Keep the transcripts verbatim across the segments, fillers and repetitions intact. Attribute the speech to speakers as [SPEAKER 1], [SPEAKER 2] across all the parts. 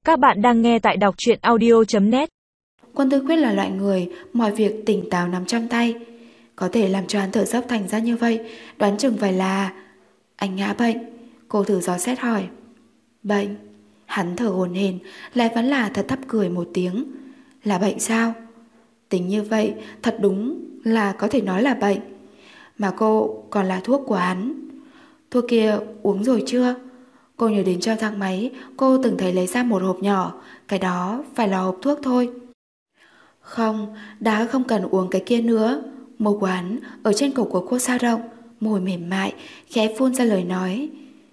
[SPEAKER 1] Các bạn đang nghe tại đọc truyện audio chấm net.
[SPEAKER 2] Quân Tư Quyết là loại người mọi việc tỉnh táo nắm trong tay. Có thể làm cho hắn thở dốc thành ra như vậy, đoán chừng phải là... Anh ngã bệnh. Cô thử dò xét hỏi. Bệnh? Hắn thở hổn hển, lại vẫn là thật thấp cười một tiếng. Là bệnh sao? Tính như vậy, thật đúng là có thể nói là bệnh. Mà cô còn là thuốc của hắn. Thuốc kia uống rồi chưa? Cô nhớ đến trong thang máy, cô từng thấy lấy ra một hộp nhỏ. Cái đó phải là hộp thuốc thôi. Không, đã không cần uống cái kia nữa. Môi của hắn ở trên cổ của cô dao động, môi mềm mại, khẽ phun ra lời nói.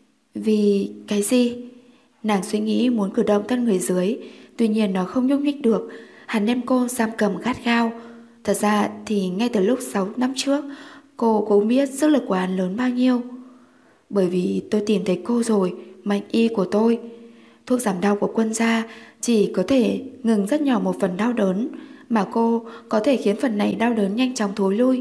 [SPEAKER 2] Vì cái gì? Nàng suy nghĩ muốn cử động thân người dưới, tuy nhiên nó không nhúc nhích được. Hắn đem cô giam cầm gắt gao. Thật ra thì ngay từ lúc sáu năm trước, cô cũng biết sức lực của hắn lớn bao nhiêu. Bởi vì tôi tìm thấy cô rồi, mệnh y của tôi. Thuốc giảm đau của Quân gia chỉ có thể ngừng rất nhỏ một phần đau đớn, mà cô có thể khiến phần này đau đớn nhanh chóng thối lui.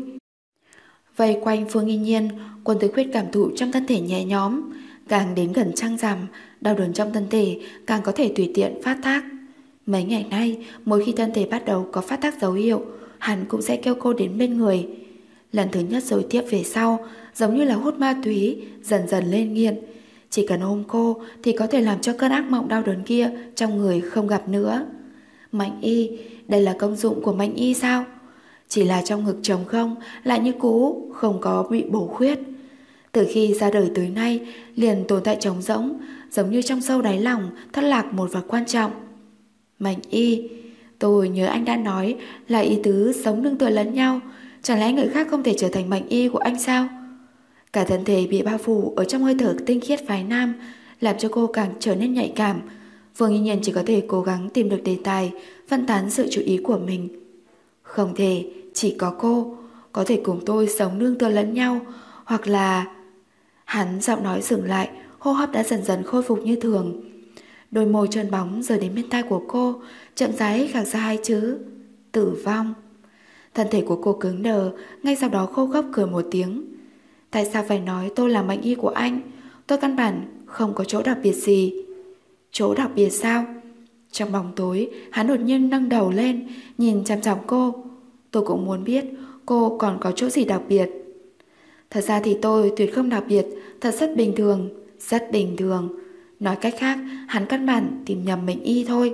[SPEAKER 2] Vây quanh Phương Y Nhiên, Quân Tư Quyết cảm thụ trong thân thể nhẹ nhõm. Càng đến gần trăng rằm, đau đớn trong thân thể càng có thể tùy tiện phát tác. Mấy ngày nay, mỗi khi thân thể bắt đầu có phát tác dấu hiệu, hắn cũng sẽ kêu cô đến bên người. Lần thứ nhất rồi tiếp về sau, giống như là hút ma túy, dần dần lên nghiện. Chỉ cần ôm cô thì có thể làm cho cơn ác mộng đau đớn kia trong người không gặp nữa. Mạnh y, đây là công dụng của mạnh y sao? Chỉ là trong ngực trống không, lại như cũ, không có bị bổ khuyết. Từ khi ra đời tới nay, liền tồn tại trống rỗng, giống như trong sâu đáy lòng thất lạc một vật quan trọng. Mạnh y, tôi nhớ anh đã nói là ý tứ sống nương tựa lẫn nhau. Chẳng lẽ người khác không thể trở thành mạnh y của anh sao? Cả thân thể bị bao phủ ở trong hơi thở tinh khiết phái nam, làm cho cô càng trở nên nhạy cảm. Phương Y Nhiên chỉ có thể cố gắng tìm được đề tài, phân tán sự chú ý của mình. Không thể chỉ có cô có thể cùng tôi sống nương tựa lẫn nhau, hoặc là... Hắn giọng nói dừng lại, hô hấp đã dần dần khôi phục như thường. Đôi môi trơn bóng rời đến bên tai của cô, chậm rãi gạt ra hai chữ: tử vong. Thân thể của cô cứng đờ, ngay sau đó khô khốc cười một tiếng. Tại sao phải nói tôi là mệnh y của anh? Tôi căn bản không có chỗ đặc biệt gì. Chỗ đặc biệt sao? Trong bóng tối, hắn đột nhiên nâng đầu lên, nhìn chằm chằm cô. Tôi cũng muốn biết cô còn có chỗ gì đặc biệt. Thật ra thì tôi tuyệt không đặc biệt, thật rất bình thường, rất bình thường. Nói cách khác, hắn căn bản tìm nhầm mệnh y thôi.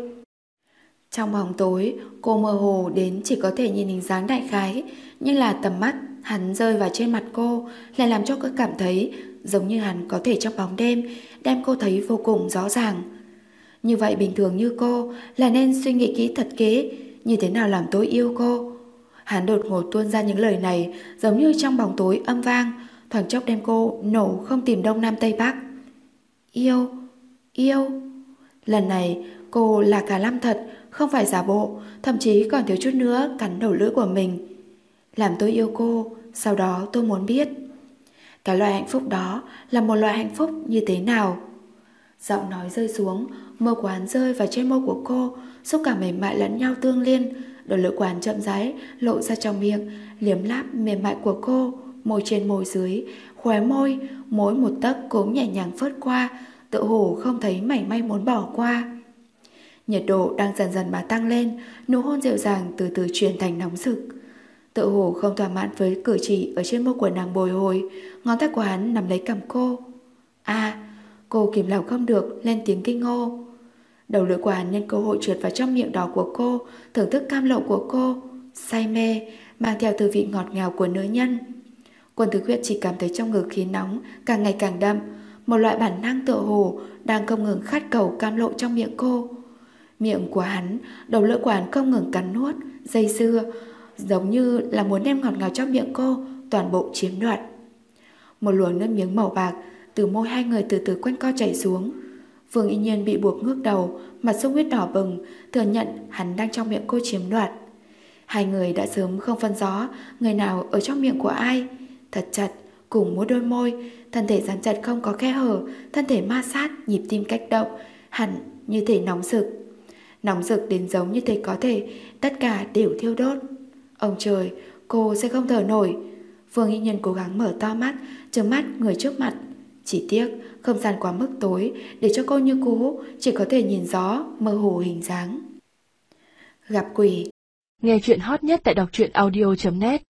[SPEAKER 2] Trong bóng tối, cô mơ hồ đến chỉ có thể nhìn hình dáng đại khái, nhưng là tầm mắt hắn rơi vào trên mặt cô lại làm cho cô cảm thấy giống như hắn có thể trong bóng đêm đem cô thấy vô cùng rõ ràng. Như vậy bình thường như cô là nên suy nghĩ kỹ thật kỹ, như thế nào làm tôi yêu cô. Hắn đột ngột tuôn ra những lời này giống như trong bóng tối âm vang, thoáng chốc đem cô nổ không tìm đông nam tây bắc. Yêu, yêu. Lần này cô là cả lâm thật, không phải giả bộ, thậm chí còn thiếu chút nữa cắn đầu lưỡi của mình. Làm tôi yêu cô, sau đó tôi muốn biết cái loại hạnh phúc đó là một loại hạnh phúc như thế nào. Giọng nói rơi xuống, môi của hắn rơi vào trên môi của cô, xúc cảm mềm mại lẫn nhau tương liên. Đầu lưỡi của hắn chậm rãi lộ ra trong miệng, liếm láp mềm mại của cô, môi trên môi dưới, khóe môi, mỗi một tấc cũng nhẹ nhàng phớt qua, tựa hồ không thấy mảy may muốn bỏ qua. Nhiệt độ đang dần dần mà tăng lên, nụ hôn dịu dàng từ từ chuyển thành nóng rực. Tựa hồ không thỏa mãn với cử chỉ ở trên môi của nàng bồi hồi, ngón tay của hắn nắm lấy cằm cô. À, cô kìm lòng không được lên tiếng kinh hô. Đầu lưỡi của hắn nhân cơ hội trượt vào trong miệng đỏ của cô, thưởng thức cam lậu của cô, say mê, mang theo tư vị ngọt ngào của nữ nhân. Quân Tư Quyết chỉ cảm thấy trong ngực khí nóng càng ngày càng đậm, một loại bản năng tựa hồ đang không ngừng khát cầu cam lộ trong miệng cô. Miệng của hắn, đầu lưỡi của hắn không ngừng cắn nuốt, dây dưa, giống như là muốn đem ngọt ngào trong miệng cô toàn bộ chiếm đoạt. Một luồng nước miếng màu bạc từ môi hai người từ từ quanh co chảy xuống. Phương Y Nhiên bị buộc ngước đầu, mặt sung huyết đỏ bừng, thừa nhận hắn đang trong miệng cô chiếm đoạt. Hai người đã sớm không phân rõ người nào ở trong miệng của ai. Thật chặt, cùng một đôi môi, thân thể dán chặt không có khe hở, thân thể ma sát, nhịp tim cách động, hẳn như thể nóng rực. Nóng rực đến giống như thể có thể tất cả đều thiêu đốt. Ông trời, cô sẽ không thở nổi. Phương Y Nhiên cố gắng mở to mắt, trừng mắt người trước mặt. Chỉ tiếc không gian quá mức tối để cho cô như cũ chỉ có thể nhìn rõ mơ hồ hình dáng. Gặp quỷ.
[SPEAKER 1] Nghe chuyện hot nhất tại đọc truyện audio chấm net.